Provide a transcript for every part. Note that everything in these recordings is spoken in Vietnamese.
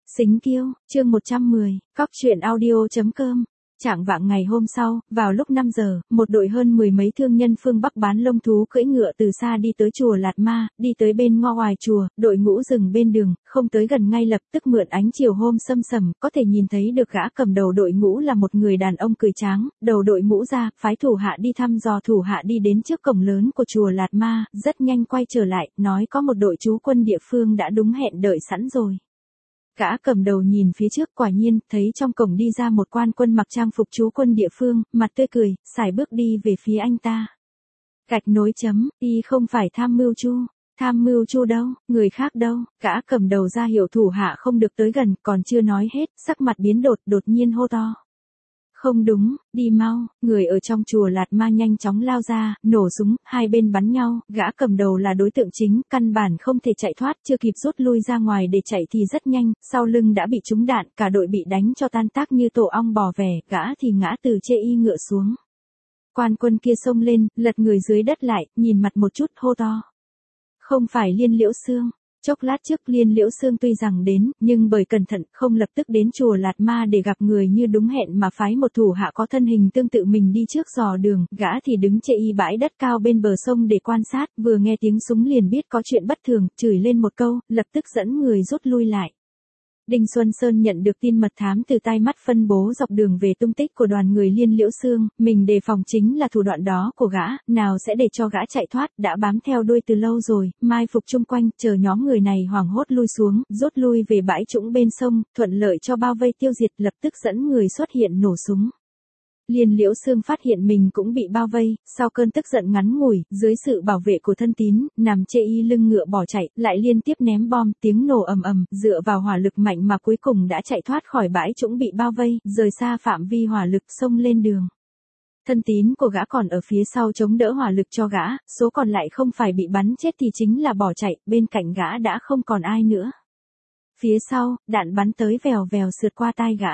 Xính Kiêu, chương 110, cóc truyện audio.com. Trạng vạng ngày hôm sau, vào lúc 5 giờ, một đội hơn mười mấy thương nhân phương Bắc bán lông thú cưỡi ngựa từ xa đi tới chùa Lạt Ma, đi tới bên ngo ngoài chùa, đội ngũ dừng bên đường, không tới gần ngay lập tức mượn ánh chiều hôm sâm sầm, có thể nhìn thấy được gã cầm đầu đội ngũ là một người đàn ông cười tráng, đầu đội mũ ra, phái thủ hạ đi thăm dò, thủ hạ đi đến trước cổng lớn của chùa Lạt Ma, rất nhanh quay trở lại, nói có một đội trú quân địa phương đã đúng hẹn đợi sẵn rồi. Gã cầm đầu nhìn phía trước, quả nhiên, thấy trong cổng đi ra một quan quân mặc trang phục trú quân địa phương, mặt tươi cười, sải bước đi về phía anh ta. Gạch nối chấm, y không phải tham mưu chu đâu, người khác đâu, gã cầm đầu ra hiệu thủ hạ không được tới gần, còn chưa nói hết, sắc mặt biến đột nhiên hô to. Không đúng, đi mau, người ở trong chùa Lạt Ma nhanh chóng lao ra, nổ súng, hai bên bắn nhau, gã cầm đầu là đối tượng chính, căn bản không thể chạy thoát, chưa kịp rút lui ra ngoài để chạy thì rất nhanh, sau lưng đã bị trúng đạn, cả đội bị đánh cho tan tác như tổ ong bò vè, gã thì ngã từ chê y ngựa xuống. Quan quân kia xông lên, lật người dưới đất lại, nhìn mặt một chút hô to. Không phải Liên Liễu Xương. Chốc lát trước Liên Liễu Xương tuy rằng đến, nhưng bởi cẩn thận, không lập tức đến chùa Lạt Ma để gặp người như đúng hẹn mà phái một thủ hạ có thân hình tương tự mình đi trước dò đường, gã thì đứng chê y bãi đất cao bên bờ sông để quan sát, vừa nghe tiếng súng liền biết có chuyện bất thường, chửi lên một câu, lập tức dẫn người rút lui lại. Đinh Xuân Sơn nhận được tin mật thám từ tai mắt phân bố dọc đường về tung tích của đoàn người Liên Liễu Xương, mình đề phòng chính là thủ đoạn đó của gã, nào sẽ để cho gã chạy thoát, đã bám theo đuôi từ lâu rồi, mai phục chung quanh, chờ nhóm người này hoảng hốt lui xuống, rút lui về bãi trũng bên sông, thuận lợi cho bao vây tiêu diệt, lập tức dẫn người xuất hiện nổ súng. Liên Liễu Xương phát hiện mình cũng bị bao vây, sau cơn tức giận ngắn ngủi, dưới sự bảo vệ của thân tín, nằm chê y lưng ngựa bỏ chạy, lại liên tiếp ném bom, tiếng nổ ầm ầm, dựa vào hỏa lực mạnh mà cuối cùng đã chạy thoát khỏi bãi trũng bị bao vây, rời xa phạm vi hỏa lực xông lên đường. Thân tín của gã còn ở phía sau chống đỡ hỏa lực cho gã, số còn lại không phải bị bắn chết thì chính là bỏ chạy, bên cạnh gã đã không còn ai nữa. Phía sau, đạn bắn tới vèo vèo sượt qua tai gã.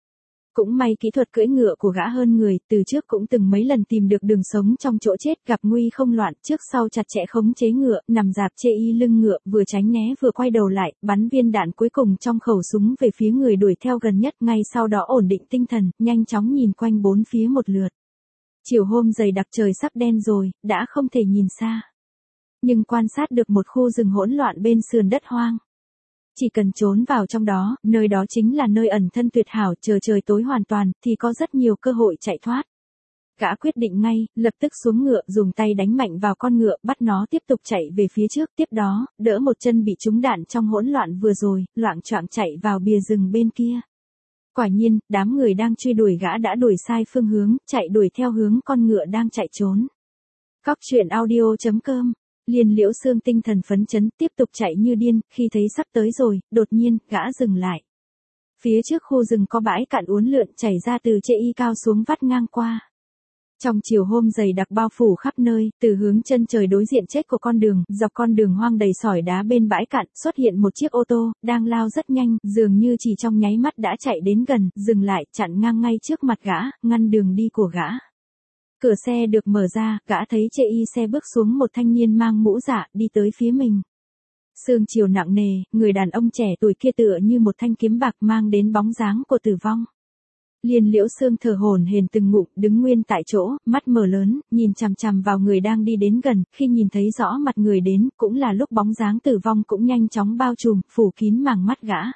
Cũng may kỹ thuật cưỡi ngựa của gã hơn người, từ trước cũng từng mấy lần tìm được đường sống trong chỗ chết, gặp nguy không loạn, trước sau chặt chẽ khống chế ngựa, nằm dạp chê y lưng ngựa, vừa tránh né vừa quay đầu lại, bắn viên đạn cuối cùng trong khẩu súng về phía người đuổi theo gần nhất, ngay sau đó ổn định tinh thần, nhanh chóng nhìn quanh bốn phía một lượt. Chiều hôm dày đặc trời sắp đen rồi, đã không thể nhìn xa. Nhưng quan sát được một khu rừng hỗn loạn bên sườn đất hoang. Chỉ cần trốn vào trong đó, nơi đó chính là nơi ẩn thân tuyệt hảo, chờ trời tối hoàn toàn, thì có rất nhiều cơ hội chạy thoát. Gã quyết định ngay, lập tức xuống ngựa, dùng tay đánh mạnh vào con ngựa, bắt nó tiếp tục chạy về phía trước, tiếp đó, đỡ một chân bị trúng đạn trong hỗn loạn vừa rồi, loạng choạng chạy vào bìa rừng bên kia. Quả nhiên, đám người đang truy đuổi gã đã đuổi sai phương hướng, chạy đuổi theo hướng con ngựa đang chạy trốn. Cóc truyện audio.com. Liên Liễu Xương tinh thần phấn chấn, tiếp tục chạy như điên, khi thấy sắp tới rồi, đột nhiên, gã dừng lại. Phía trước khu rừng có bãi cạn uốn lượn chảy ra từ chê y cao xuống vắt ngang qua. Trong chiều hôm dày đặc bao phủ khắp nơi, từ hướng chân trời đối diện chết của con đường, dọc con đường hoang đầy sỏi đá bên bãi cạn, xuất hiện một chiếc ô tô, đang lao rất nhanh, dường như chỉ trong nháy mắt đã chạy đến gần, dừng lại, chặn ngang ngay trước mặt gã, ngăn đường đi của gã. Cửa xe được mở ra, gã thấy chê y xe bước xuống một thanh niên mang mũ dạ, đi tới phía mình. Sương chiều nặng nề, người đàn ông trẻ tuổi kia tựa như một thanh kiếm bạc mang đến bóng dáng của tử vong. Liên Liễu Xương thở hổn hển từng ngụm, đứng nguyên tại chỗ, mắt mở lớn, nhìn chằm chằm vào người đang đi đến gần, khi nhìn thấy rõ mặt người đến, cũng là lúc bóng dáng tử vong cũng nhanh chóng bao trùm, phủ kín màng mắt gã.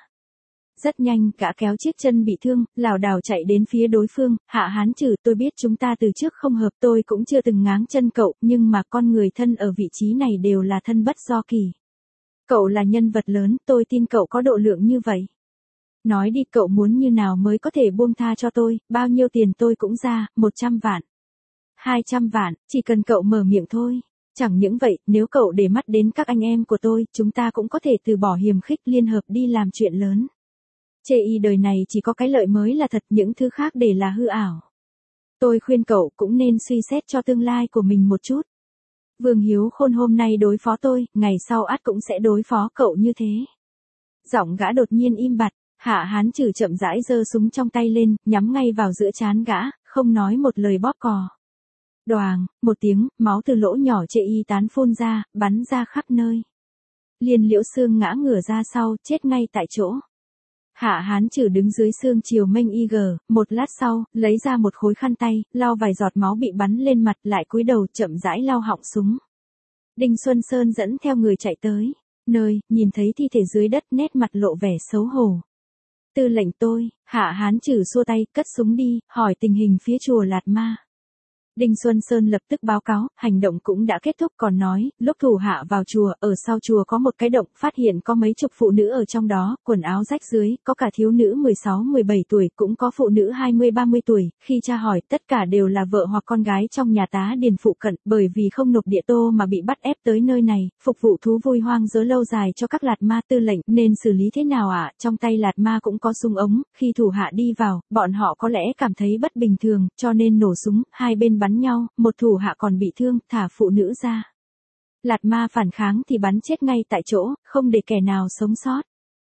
Rất nhanh, gã kéo chiếc chân bị thương, lảo đảo chạy đến phía đối phương, Hạ Hán Trừ, tôi biết chúng ta từ trước không hợp, tôi cũng chưa từng ngáng chân cậu, nhưng mà con người thân ở vị trí này đều là thân bất do kỳ. Cậu là nhân vật lớn, tôi tin cậu có độ lượng như vậy. Nói đi, cậu muốn như nào mới có thể buông tha cho tôi, bao nhiêu tiền tôi cũng ra, 100 vạn. 200 vạn, chỉ cần cậu mở miệng thôi. Chẳng những vậy, nếu cậu để mắt đến các anh em của tôi, chúng ta cũng có thể từ bỏ hiềm khích liên hợp đi làm chuyện lớn. Chê y đời này chỉ có cái lợi mới là thật, những thứ khác để là hư ảo. Tôi khuyên cậu cũng nên suy xét cho tương lai của mình một chút. Vương Hiếu Khôn hôm nay đối phó tôi, ngày sau ắt cũng sẽ đối phó cậu như thế. Giọng gã đột nhiên im bặt, Hạ Hán Trừ chậm rãi giơ súng trong tay lên, nhắm ngay vào giữa trán gã, không nói một lời bóp cò. Đoàng, một tiếng, máu từ lỗ nhỏ chê y tán phun ra, bắn ra khắp nơi. Liên Liễu Xương ngã ngửa ra sau, chết ngay tại chỗ. Hạ Hán Trừ đứng dưới sương chiều mênh y, một lát sau, lấy ra một khối khăn tay, lau vài giọt máu bị bắn lên mặt, lại cúi đầu chậm rãi lau họng súng. Đinh Xuân Sơn dẫn theo người chạy tới, nơi, nhìn thấy thi thể dưới đất, nét mặt lộ vẻ xấu hổ. Tư lệnh tôi, Hạ Hán Trừ xua tay, cất súng đi, hỏi tình hình phía chùa Lạt Ma. Đinh Xuân Sơn lập tức báo cáo, hành động cũng đã kết thúc, còn nói, lúc thủ hạ vào chùa, ở sau chùa có một cái động, phát hiện có mấy chục phụ nữ ở trong đó, quần áo rách rưới, có cả thiếu nữ 16-17 tuổi, cũng có phụ nữ 20-30 tuổi, khi tra hỏi, tất cả đều là vợ hoặc con gái trong nhà tá điền phụ cận, bởi vì không nộp địa tô mà bị bắt ép tới nơi này, phục vụ thú vui hoang dã lâu dài cho các Lạt Ma. Tư lệnh, nên xử lý thế nào ạ? Trong tay Lạt Ma cũng có súng ống, khi thủ hạ đi vào, bọn họ có lẽ cảm thấy bất bình thường, cho nên nổ súng, hai bên bắn nhau, một thủ hạ còn bị thương, thả phụ nữ ra. Lạt Ma phản kháng thì bắn chết ngay tại chỗ, không để kẻ nào sống sót.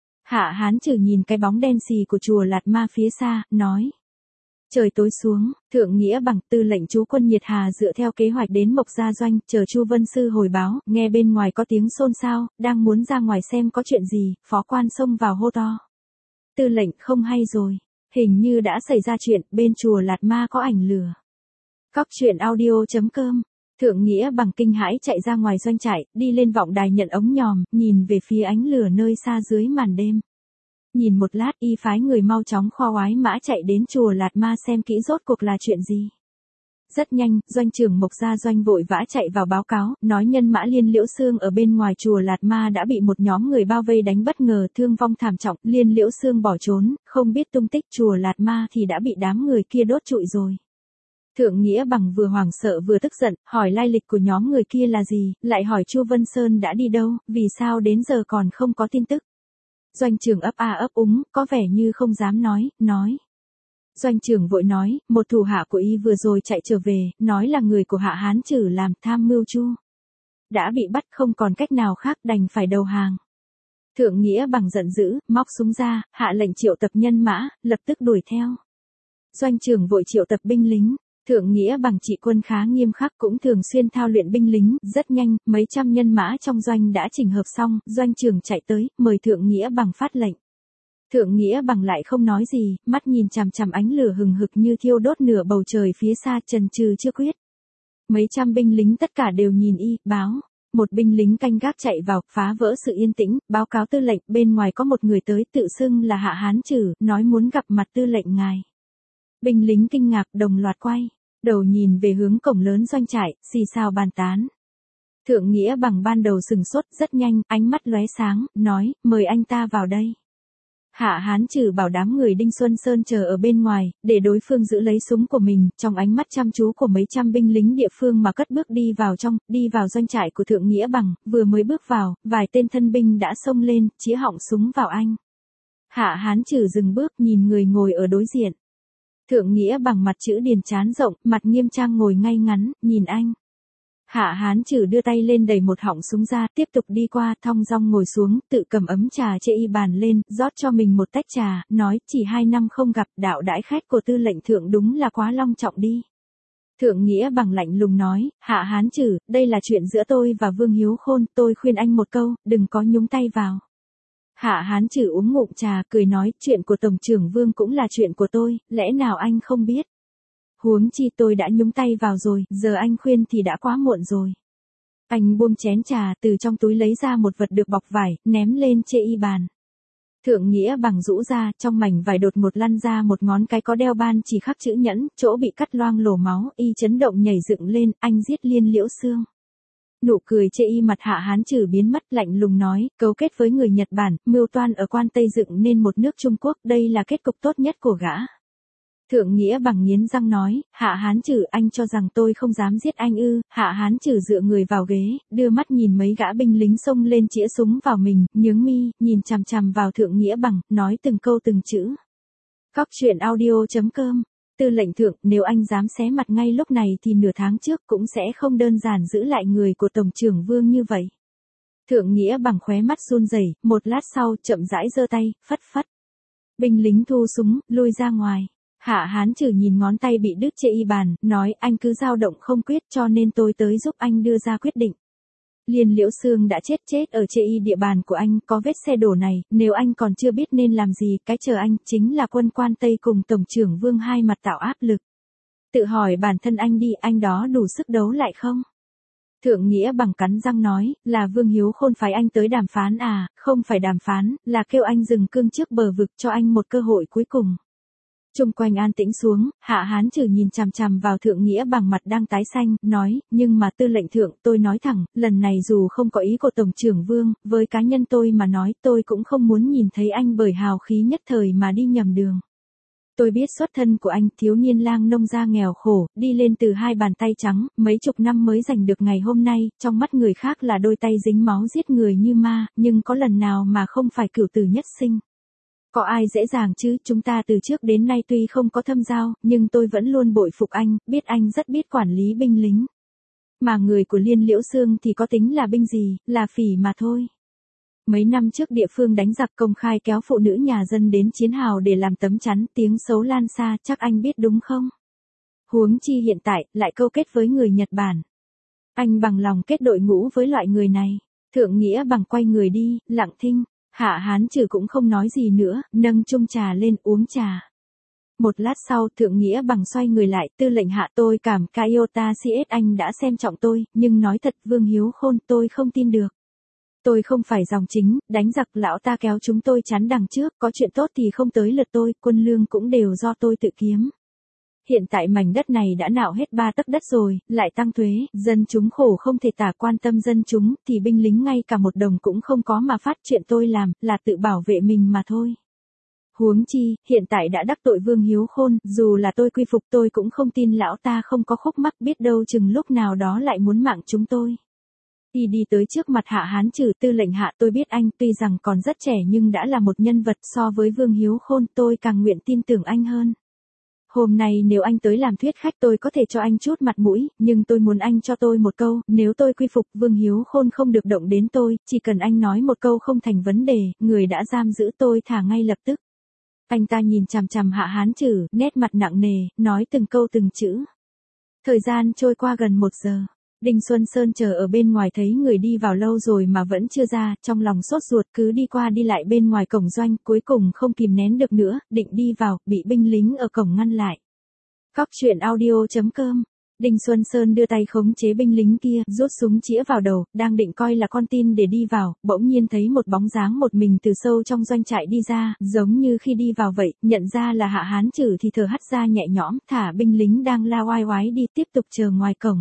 Hạ Hán Trừ nhìn cái bóng đen xì của chùa Lạt Ma phía xa, nói. Trời tối xuống, Thượng Nghĩa Bằng, tư lệnh chú quân Nhiệt Hà dựa theo kế hoạch đến Mộc Gia Doanh, chờ Chu Vân Sư hồi báo, nghe bên ngoài có tiếng xôn xao, đang muốn ra ngoài xem có chuyện gì, phó quan xông vào hô to. Tư lệnh, không hay rồi, hình như đã xảy ra chuyện, bên chùa Lạt Ma có ảnh lửa. Cóc truyện audio.com. Thượng Nghĩa Bằng kinh hãi chạy ra ngoài doanh trại, đi lên vọng đài nhận ống nhòm, nhìn về phía ánh lửa nơi xa dưới màn đêm. Nhìn một lát, y phái người mau chóng kho oái mã chạy đến chùa Lạt Ma xem kỹ rốt cuộc là chuyện gì. Rất nhanh, doanh trưởng Mộc Gia Doanh vội vã chạy vào báo cáo, nói nhân mã Liên Liễu Xương ở bên ngoài chùa Lạt Ma đã bị một nhóm người bao vây đánh bất ngờ, thương vong thảm trọng, Liên Liễu Xương bỏ trốn, không biết tung tích, chùa Lạt Ma thì đã bị đám người kia đốt trụi rồi. Thượng Nghĩa Bằng vừa hoảng sợ vừa tức giận, hỏi lai lịch của nhóm người kia là gì, lại hỏi Chu Vân Sơn đã đi đâu, vì sao đến giờ còn không có tin tức. Doanh trưởng ấp a ấp úng, có vẻ như không dám nói. Doanh trưởng vội nói, một thủ hạ của y vừa rồi chạy trở về, nói là người của Hạ Hán Trừ làm tham mưu Chu. Đã bị bắt, không còn cách nào khác, đành phải đầu hàng. Thượng Nghĩa Bằng giận dữ, móc súng ra, hạ lệnh triệu tập nhân mã, lập tức đuổi theo. Doanh trưởng vội triệu tập binh lính. Thượng Nghĩa Bằng trị quân khá nghiêm khắc, cũng thường xuyên thao luyện binh lính, rất nhanh, mấy trăm nhân mã trong doanh đã chỉnh hợp xong, doanh trưởng chạy tới, mời Thượng Nghĩa Bằng phát lệnh. Thượng Nghĩa Bằng lại không nói gì, mắt nhìn chằm chằm ánh lửa hừng hực như thiêu đốt nửa bầu trời phía xa, chần chừ chưa quyết. Mấy trăm binh lính tất cả đều nhìn y, báo. Một binh lính canh gác chạy vào, phá vỡ sự yên tĩnh, báo cáo tư lệnh, bên ngoài có một người tới, tự xưng là Hạ Hán Trừ, nói muốn gặp mặt tư lệnh ngài. Binh lính kinh ngạc, đồng loạt quay đầu nhìn về hướng cổng lớn doanh trại, xì xào bàn tán. Thượng Nghĩa Bằng ban đầu sừng sốt, rất nhanh, ánh mắt lóe sáng, nói, mời anh ta vào đây. Hạ Hán Trừ bảo đám người Đinh Xuân Sơn chờ ở bên ngoài, để đối phương giữ lấy súng của mình, trong ánh mắt chăm chú của mấy trăm binh lính địa phương mà cất bước đi vào doanh trại của Thượng Nghĩa Bằng, vừa mới bước vào, vài tên thân binh đã xông lên, chĩa họng súng vào anh. Hạ Hán Trừ dừng bước, nhìn người ngồi ở đối diện. Thượng Nghĩa Bằng mặt chữ điền trán rộng, mặt nghiêm trang ngồi ngay ngắn, nhìn anh. Hạ Hán Trừ đưa tay lên đẩy một họng súng ra, tiếp tục đi qua, thong dong ngồi xuống, tự cầm ấm trà chê y bàn lên, rót cho mình một tách trà, nói, chỉ 2 năm không gặp, đạo đãi khách của tư lệnh thượng đúng là quá long trọng đi. Thượng Nghĩa Bằng lạnh lùng nói, Hạ Hán Trừ, đây là chuyện giữa tôi và Vương Hiếu Khôn, tôi khuyên anh một câu, đừng có nhúng tay vào. Hạ Hán Trừ uống ngụm trà, cười nói, chuyện của Tổng trưởng Vương cũng là chuyện của tôi, lẽ nào anh không biết? Huống chi tôi đã nhúng tay vào rồi, giờ anh khuyên thì đã quá muộn rồi. Anh buông chén trà, từ trong túi lấy ra một vật được bọc vải, ném lên chê y bàn. Thượng Nghĩa Bằng rũ ra, trong mảnh vải đột một lăn ra một ngón cái có đeo ban chỉ khắc chữ nhẫn, chỗ bị cắt loang lổ máu, y chấn động nhảy dựng lên, anh giết Liên Liễu Xương. Nụ cười chê y mặt Hạ Hán Trừ biến mất, lạnh lùng nói, cấu kết với người Nhật Bản, mưu toan ở quan Tây dựng nên một nước Trung Quốc, đây là kết cục tốt nhất của gã. Thượng Nghĩa Bằng nghiến răng nói, Hạ Hán Trừ, anh cho rằng tôi không dám giết anh ư? Hạ Hán Trừ dựa người vào ghế, đưa mắt nhìn mấy gã binh lính xông lên chĩa súng vào mình, nhướng mi, nhìn chằm chằm vào Thượng Nghĩa Bằng, nói từng câu từng chữ. Cóc truyện audio.com. Tư lệnh thượng, nếu anh dám xé mặt ngay lúc này thì nửa tháng trước cũng sẽ không đơn giản giữ lại người của Tổng trưởng Vương như vậy. Thượng Nghĩa Bằng khóe mắt run rẩy, một lát sau, chậm rãi giơ tay, phất phất. Binh lính thu súng, lui ra ngoài. Hạ Hán Trừ nhìn ngón tay bị đứt chê y bàn, nói, anh cứ dao động không quyết cho nên tôi tới giúp anh đưa ra quyết định. Liên Liễu Sương đã chết ở chê y địa bàn của anh, có vết xe đổ này, nếu anh còn chưa biết nên làm gì, cái chờ anh, chính là quân quan Tây cùng Tổng trưởng Vương hai mặt tạo áp lực. Tự hỏi bản thân anh đi, anh đó đủ sức đấu lại không? Thượng Nghĩa Bằng cắn răng nói, là Vương Hiếu Khôn phái anh tới đàm phán à, không phải đàm phán, là kêu anh dừng cương trước bờ vực cho anh một cơ hội cuối cùng. Chung quanh an tĩnh xuống, Hạ Hán Trừ nhìn chằm chằm vào Thượng Nghĩa Bằng mặt đang tái xanh, nói, nhưng mà tư lệnh thượng, tôi nói thẳng, lần này dù không có ý của Tổng trưởng Vương, với cá nhân tôi mà nói, tôi cũng không muốn nhìn thấy anh bởi hào khí nhất thời mà đi nhầm đường. Tôi biết xuất thân của anh, thiếu niên lang nông gia nghèo khổ, đi lên từ hai bàn tay trắng, mấy chục năm mới giành được ngày hôm nay, trong mắt người khác là đôi tay dính máu giết người như ma, nhưng có lần nào mà không phải cửu tử nhất sinh. Có ai dễ dàng chứ, chúng ta từ trước đến nay tuy không có thâm giao, nhưng tôi vẫn luôn bội phục anh, biết anh rất biết quản lý binh lính. Mà người của Liên Liễu Sương thì có tính là binh gì, là phỉ mà thôi. Mấy năm trước địa phương đánh giặc công khai kéo phụ nữ nhà dân đến chiến hào để làm tấm chắn, tiếng xấu lan xa, chắc anh biết đúng không? Huống chi hiện tại, lại câu kết với người Nhật Bản. Anh bằng lòng kết đội ngũ với loại người này. Thượng Nghĩa Bằng quay người đi, lặng thinh. Hạ Hán Trừ cũng không nói gì nữa, nâng chung trà lên uống trà. Một lát sau, Thượng Nghĩa Bằng xoay người lại, tư lệnh Hạ, tôi cảm Kaiota CS anh đã xem trọng tôi, nhưng nói thật Vương Hiếu Khôn tôi không tin được. Tôi không phải dòng chính, đánh giặc lão ta kéo chúng tôi chắn đằng trước, có chuyện tốt thì không tới lượt tôi, quân lương cũng đều do tôi tự kiếm. Hiện tại mảnh đất này đã nạo hết 3 tấc đất rồi, lại tăng thuế, dân chúng khổ không thể tả, quan tâm dân chúng, thì binh lính ngay cả một đồng cũng không có mà phát, chuyện tôi làm, là tự bảo vệ mình mà thôi. Huống chi, hiện tại đã đắc tội Vương Hiếu Khôn, dù là tôi quy phục tôi cũng không tin lão ta không có khúc mắc, biết đâu chừng lúc nào đó lại muốn mạng chúng tôi. Đi tới trước mặt Hạ Hán Trừ, tư lệnh Hạ, tôi biết anh tuy rằng còn rất trẻ nhưng đã là một nhân vật, so với Vương Hiếu Khôn tôi càng nguyện tin tưởng anh hơn. Hôm nay nếu anh tới làm thuyết khách tôi có thể cho anh chút mặt mũi, nhưng tôi muốn anh cho tôi một câu, nếu tôi quy phục Vương Hiếu Khôn không được động đến tôi, chỉ cần anh nói một câu không thành vấn đề, người đã giam giữ tôi thả ngay lập tức. Anh ta nhìn chằm chằm Hạ Hán Trừ, nét mặt nặng nề, nói từng câu từng chữ. Thời gian trôi qua gần 1 giờ. Đinh Xuân Sơn chờ ở bên ngoài thấy người đi vào lâu rồi mà vẫn chưa ra, trong lòng sốt ruột cứ đi qua đi lại bên ngoài cổng doanh, cuối cùng không kìm nén được nữa, định đi vào, bị binh lính ở cổng ngăn lại. Cóc truyện audio.com. Đinh Xuân Sơn đưa tay khống chế binh lính kia, rút súng chĩa vào đầu, đang định coi là con tin để đi vào, bỗng nhiên thấy một bóng dáng một mình từ sâu trong doanh trại đi ra, giống như khi đi vào vậy, nhận ra là Hạ Hán Trừ thì thở hắt ra nhẹ nhõm, thả binh lính đang la oai oái đi, tiếp tục chờ ngoài cổng.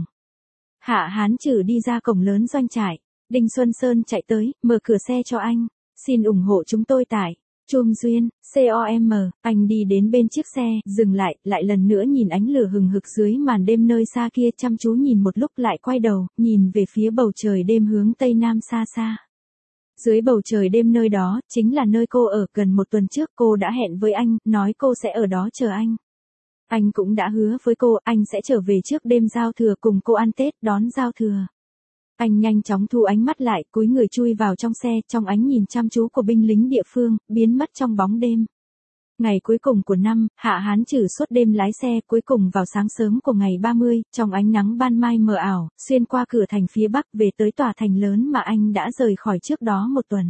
Hạ Hán Trừ đi ra cổng lớn doanh trại. Đinh Xuân Sơn chạy tới, mở cửa xe cho anh. Xin ủng hộ chúng tôi tại Chum Duyên, COM. Anh đi đến bên chiếc xe, dừng lại lần nữa nhìn ánh lửa hừng hực dưới màn đêm nơi xa kia, chăm chú nhìn một lúc lại quay đầu, nhìn về phía bầu trời đêm hướng tây nam xa xa. Dưới bầu trời đêm nơi đó, chính là nơi cô ở, gần 1 tuần trước cô đã hẹn với anh, nói cô sẽ ở đó chờ anh. Anh cũng đã hứa với cô, anh sẽ trở về trước đêm giao thừa cùng cô ăn Tết, đón giao thừa. Anh nhanh chóng thu ánh mắt lại, cúi người chui vào trong xe, trong ánh nhìn chăm chú của binh lính địa phương, biến mất trong bóng đêm. Ngày cuối cùng của năm, Hạ Hán Trừ suốt đêm lái xe, cuối cùng vào sáng sớm của ngày 30, trong ánh nắng ban mai mờ ảo, xuyên qua cửa thành phía bắc về tới tòa thành lớn mà anh đã rời khỏi trước đó 1 tuần.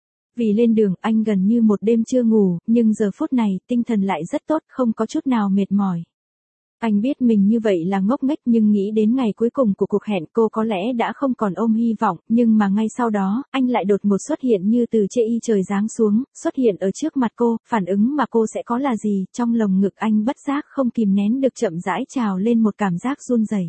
Vì lên đường, anh gần như một đêm chưa ngủ, nhưng giờ phút này, tinh thần lại rất tốt, không có chút nào mệt mỏi. Anh biết mình như vậy là ngốc nghếch, nhưng nghĩ đến ngày cuối cùng của cuộc hẹn, cô có lẽ đã không còn ôm hy vọng, nhưng mà ngay sau đó, anh lại đột ngột xuất hiện như từ chê y trời giáng xuống, xuất hiện ở trước mặt cô, phản ứng mà cô sẽ có là gì, trong lồng ngực anh bất giác không kìm nén được chậm rãi trào lên một cảm giác run rẩy.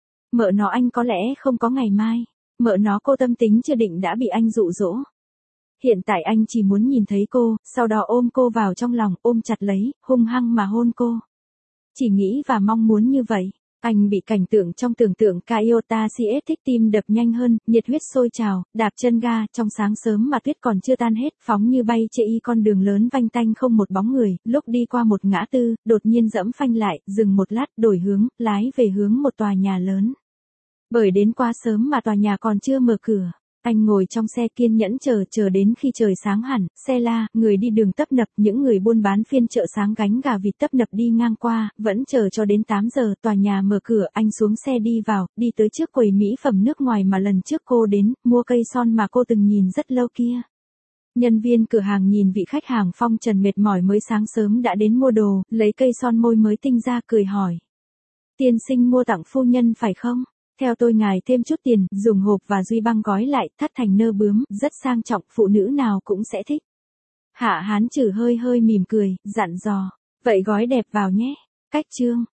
Mợ nó anh có lẽ không có ngày mai, mợ nó cô tâm tính chưa định đã bị anh dụ dỗ. Hiện tại anh chỉ muốn nhìn thấy cô, sau đó ôm cô vào trong lòng, ôm chặt lấy, hung hăng mà hôn cô. Chỉ nghĩ và mong muốn như vậy. Anh bị cảnh tượng trong tưởng tượng Kaiota CS thích, tim đập nhanh hơn, nhiệt huyết sôi trào, đạp chân ga, trong sáng sớm mà tuyết còn chưa tan hết, phóng như bay chê y con đường lớn vanh tanh không một bóng người, lúc đi qua một ngã tư, đột nhiên dẫm phanh lại, dừng một lát, đổi hướng, lái về hướng một tòa nhà lớn. Bởi đến quá sớm mà tòa nhà còn chưa mở cửa. Anh ngồi trong xe kiên nhẫn chờ đến khi trời sáng hẳn, xe la, người đi đường tấp nập, những người buôn bán phiên chợ sáng gánh gà vịt tấp nập đi ngang qua, vẫn chờ cho đến 8 giờ, tòa nhà mở cửa, anh xuống xe đi vào, đi tới trước quầy mỹ phẩm nước ngoài mà lần trước cô đến, mua cây son mà cô từng nhìn rất lâu kia. Nhân viên cửa hàng nhìn vị khách hàng phong trần mệt mỏi mới sáng sớm đã đến mua đồ, lấy cây son môi mới tinh ra cười hỏi. Tiên sinh mua tặng phu nhân phải không? Theo tôi ngài thêm chút tiền, dùng hộp và duy băng gói lại, thắt thành nơ bướm, rất sang trọng, phụ nữ nào cũng sẽ thích. Hạ Hán Trử hơi mỉm cười, dặn dò. Vậy gói đẹp vào nhé. Cách chương.